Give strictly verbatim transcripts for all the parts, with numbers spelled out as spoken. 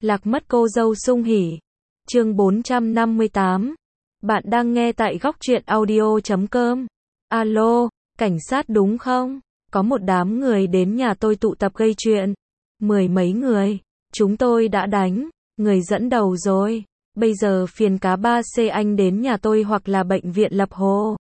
Lạc mất cô dâu sung hỉ. Chương bốn trăm năm mươi tám. Bạn đang nghe tại góc truyện audio chấm com. Alo, cảnh sát đúng không? Có một đám người đến nhà tôi tụ tập gây chuyện. Mười mấy người. Chúng tôi đã đánh người dẫn đầu rồi. Bây giờ phiền cá ba C anh đến nhà tôi hoặc là bệnh viện Lập Hồ.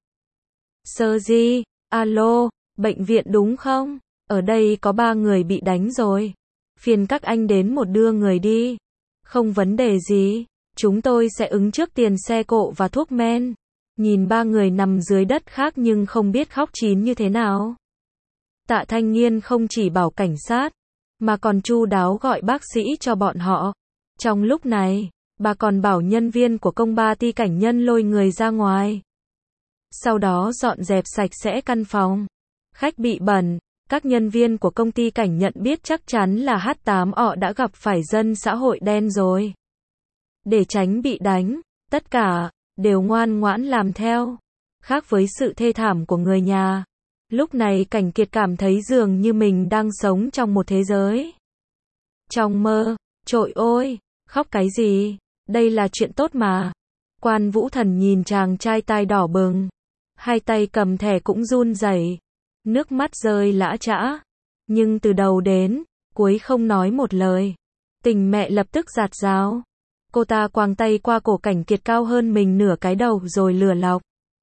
Sơ Di, alo, bệnh viện đúng không? Ở đây có ba người bị đánh rồi. Phiền các anh đến một đưa người đi. Không vấn đề gì. Chúng tôi sẽ ứng trước tiền xe cộ và thuốc men. Nhìn ba người nằm dưới đất khác nhưng không biết khóc chín như thế nào. Tạ Thanh Nghiên không chỉ bảo cảnh sát, mà còn chu đáo gọi bác sĩ cho bọn họ. Trong lúc này, bà còn bảo nhân viên của công ba ty cảnh nhân lôi người ra ngoài. Sau đó dọn dẹp sạch sẽ căn phòng. Khách bị bẩn, các nhân viên của công ty cảnh nhận biết chắc chắn là H tám O đã gặp phải dân xã hội đen rồi. Để tránh bị đánh, tất cả đều ngoan ngoãn làm theo. Khác với sự thê thảm của người nhà, lúc này Cảnh Kiệt cảm thấy dường như mình đang sống trong một thế giới trong mơ. Trội ôi, khóc cái gì? Đây là chuyện tốt mà. Quan Vũ Thần nhìn chàng trai tai đỏ bừng, hai tay cầm thẻ cũng run rẩy, nước mắt rơi lã chã, nhưng từ đầu đến cuối không nói một lời. Tình mẹ lập tức dạt dào. Cô ta quàng tay qua cổ Cảnh Kiệt cao hơn mình nửa cái đầu rồi lừa lọc.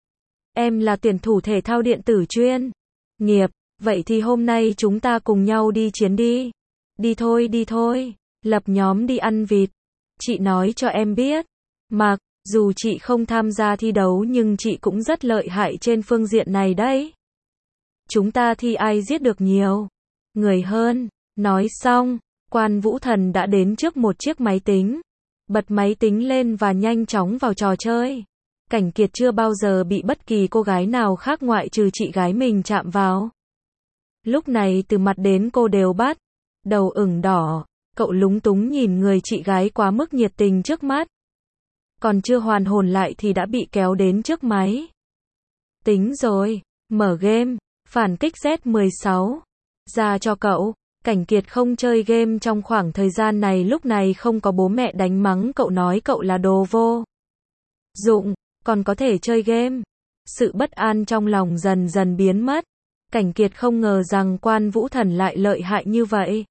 Em là tuyển thủ thể thao điện tử chuyên nghiệp, vậy thì hôm nay chúng ta cùng nhau đi chiến đi. Đi thôi đi thôi, lập nhóm đi ăn vịt. Chị nói cho em biết, mặc dù chị không tham gia thi đấu nhưng chị cũng rất lợi hại trên phương diện này đấy. Chúng ta thi ai giết được nhiều người hơn. Nói xong, Quan Vũ Thần đã đến trước một chiếc máy tính, bật máy tính lên và nhanh chóng vào trò chơi. Cảnh Kiệt chưa bao giờ bị bất kỳ cô gái nào khác ngoại trừ chị gái mình chạm vào. Lúc này từ mặt đến cô đều bắt đầu ửng đỏ. Cậu lúng túng nhìn người chị gái quá mức nhiệt tình trước mắt. Còn chưa hoàn hồn lại thì đã bị kéo đến trước máy tính rồi. Mở game, phản kích Z mười sáu. Ra cho cậu. Cảnh Kiệt không chơi game trong khoảng thời gian này, lúc này không có bố mẹ đánh mắng cậu nói cậu là đồ vô dụng, còn có thể chơi game. Sự bất an trong lòng dần dần biến mất. Cảnh Kiệt không ngờ rằng Quan Vũ Thần lại lợi hại như vậy.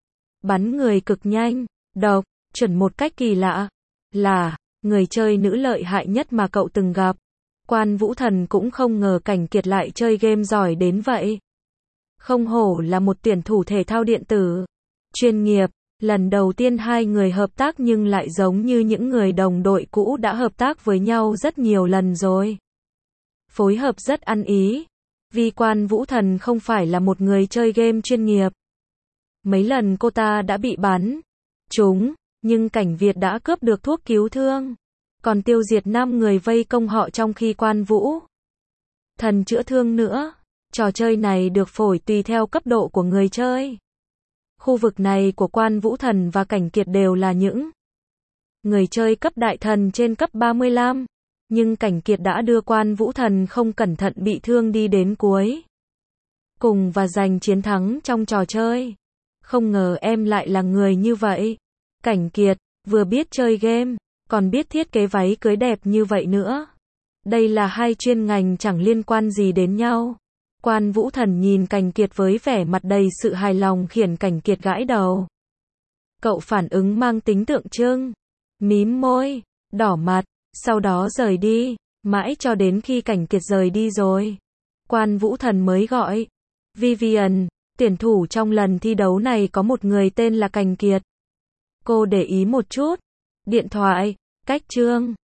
Bắn người cực nhanh, độc, chuẩn một cách kỳ lạ. Là người chơi nữ lợi hại nhất mà cậu từng gặp. Quan Vũ Thần cũng không ngờ Cảnh Kiệt lại chơi game giỏi đến vậy. Không hổ là một tuyển thủ thể thao điện tử chuyên nghiệp. Lần đầu tiên hai người hợp tác nhưng lại giống như những người đồng đội cũ đã hợp tác với nhau rất nhiều lần rồi. Phối hợp rất ăn ý. Vì Quan Vũ Thần không phải là một người chơi game chuyên nghiệp. Mấy lần cô ta đã bị bắn trúng, nhưng Cảnh Việt đã cướp được thuốc cứu thương, còn tiêu diệt năm người vây công họ trong khi Quan Vũ Thần chữa thương nữa. Trò chơi này được phổi tùy theo cấp độ của người chơi. Khu vực này của Quan Vũ Thần và Cảnh Kiệt đều là những người chơi cấp đại thần trên cấp ba mươi lăm, nhưng Cảnh Kiệt đã đưa Quan Vũ Thần không cẩn thận bị thương đi đến cuối cùng và giành chiến thắng trong trò chơi. Không ngờ em lại là người như vậy. Cảnh Kiệt, vừa biết chơi game, còn biết thiết kế váy cưới đẹp như vậy nữa. Đây là hai chuyên ngành chẳng liên quan gì đến nhau. Quan Vũ Thần nhìn Cảnh Kiệt với vẻ mặt đầy sự hài lòng khiến Cảnh Kiệt gãi đầu. Cậu phản ứng mang tính tượng trưng, mím môi, đỏ mặt, sau đó rời đi, mãi cho đến khi Cảnh Kiệt rời đi rồi. Quan Vũ Thần mới gọi Vivian, tuyển thủ trong lần thi đấu này có một người tên là Cảnh Kiệt. Cô để ý một chút. Điện thoại, cách chương.